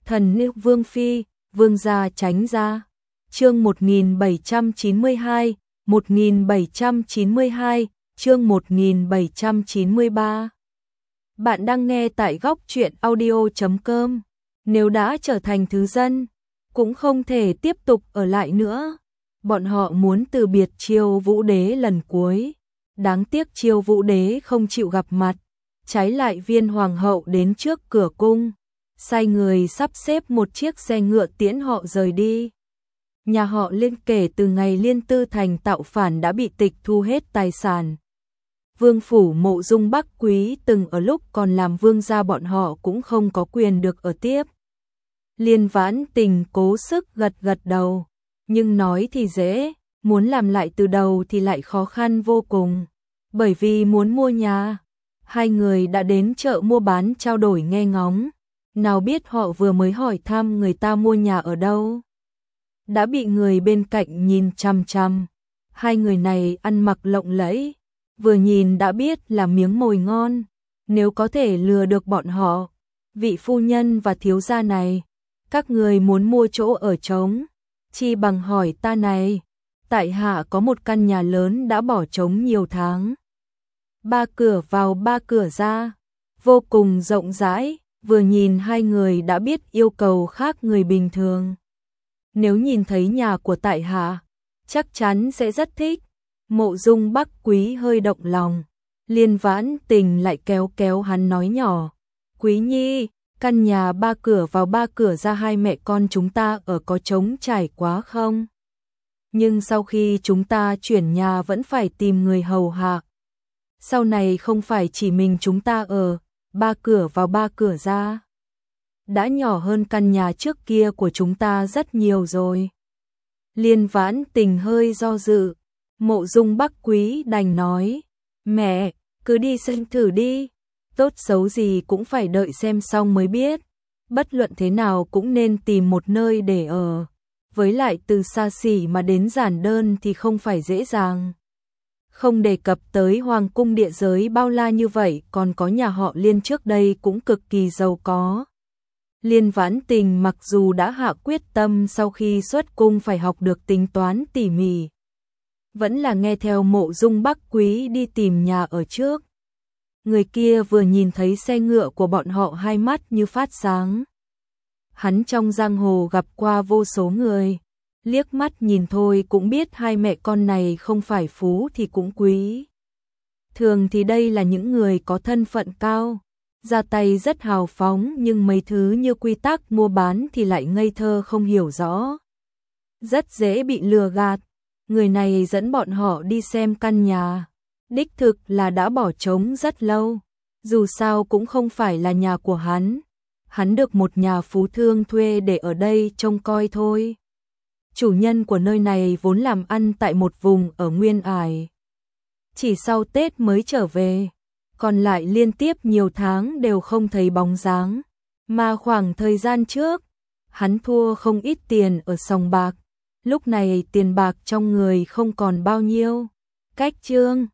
Thần nữ Vương Phi, Vương gia tránh ra. Chương 1792, 1792, chương 1793. Bạn đang nghe tại góc truyện audio.com. Nếu đã trở thành thứ dân, cũng không thể tiếp tục ở lại nữa. Bọn họ muốn từ biệt Chiêu Vũ Đế lần cuối. Đáng tiếc Chiêu Vũ Đế không chịu gặp mặt, trái lại Viên Hoàng hậu đến trước cửa cung, sai người sắp xếp một chiếc xe ngựa tiễn họ rời đi. Nhà họ Liên kể từ ngày Liên Tư Thành tạo phản đã bị tịch thu hết tài sản. Vương phủ Mộ Dung Bắc Quý từng ở lúc còn làm vương gia bọn họ cũng không có quyền được ở tiếp. Liên Vãn Tình cố sức gật gật đầu, nhưng nói thì dễ, muốn làm lại từ đầu thì lại khó khăn vô cùng. Bởi vì muốn mua nhà, hai người đã đến chợ mua bán trao đổi nghe ngóng. Nào biết họ vừa mới hỏi thăm người ta mua nhà ở đâu, đã bị người bên cạnh nhìn chằm chằm. Hai người này ăn mặc lộng lẫy, vừa nhìn đã biết là miếng mồi ngon. Nếu có thể lừa được bọn họ, vị phu nhân và thiếu gia này, các người muốn mua chỗ ở trống, chi bằng hỏi ta này. Tại hạ có một căn nhà lớn đã bỏ trống nhiều tháng, 3 cửa vào 3 cửa ra, vô cùng rộng rãi. Vừa nhìn hai người đã biết yêu cầu khác người bình thường. Nếu nhìn thấy nhà của tại hạ, chắc chắn sẽ rất thích. Mộ Dung Bắc Quý hơi động lòng. Liên Vãn Tình lại kéo kéo hắn nói nhỏ: Quý nhi, căn nhà 3 cửa vào 3 cửa ra hai mẹ con chúng ta ở có trống trải quá không? Nhưng sau khi chúng ta chuyển nhà vẫn phải tìm người hầu hạ. Sau này không phải chỉ mình chúng ta ở, 3 cửa vào 3 cửa ra đã nhỏ hơn căn nhà trước kia của chúng ta rất nhiều rồi. Liên Vãn Tình hơi do dự. Mộ Dung Bắc Quý đành nói: Mẹ, cứ đi xem thử đi, tốt xấu gì cũng phải đợi xem xong mới biết. Bất luận thế nào cũng nên tìm một nơi để ở. Với lại từ xa xỉ mà đến giản đơn thì không phải dễ dàng. Không đề cập tới hoàng cung địa giới bao la như vậy, còn có nhà họ Liên trước đây cũng cực kỳ giàu có. Liên Vãn Tình mặc dù đã hạ quyết tâm sau khi xuất cung phải học được tính toán tỉ mỉ, vẫn là nghe theo Mộ Dung Bắc Quý đi tìm nhà ở trước. Người kia vừa nhìn thấy xe ngựa của bọn họ hai mắt như phát sáng. Hắn trong giang hồ gặp qua vô số người, liếc mắt nhìn thôi cũng biết hai mẹ con này không phải phú thì cũng quý. Thường thì đây là những người có thân phận cao, ra tay rất hào phóng, nhưng mấy thứ như quy tắc mua bán thì lại ngây thơ không hiểu rõ, rất dễ bị lừa gạt. Người này dẫn bọn họ đi xem căn nhà, đích thực là đã bỏ trống rất lâu, dù sao cũng không phải là nhà của hắn. Hắn được một nhà phú thương thuê để ở đây trông coi thôi. Chủ nhân của nơi này vốn làm ăn tại một vùng ở Nguyên Ải, chỉ sau Tết mới trở về, còn lại liên tiếp nhiều tháng đều không thấy bóng dáng. Mà khoảng thời gian trước, hắn thua không ít tiền ở sòng bạc, lúc này tiền bạc trong người không còn bao nhiêu. Cách chương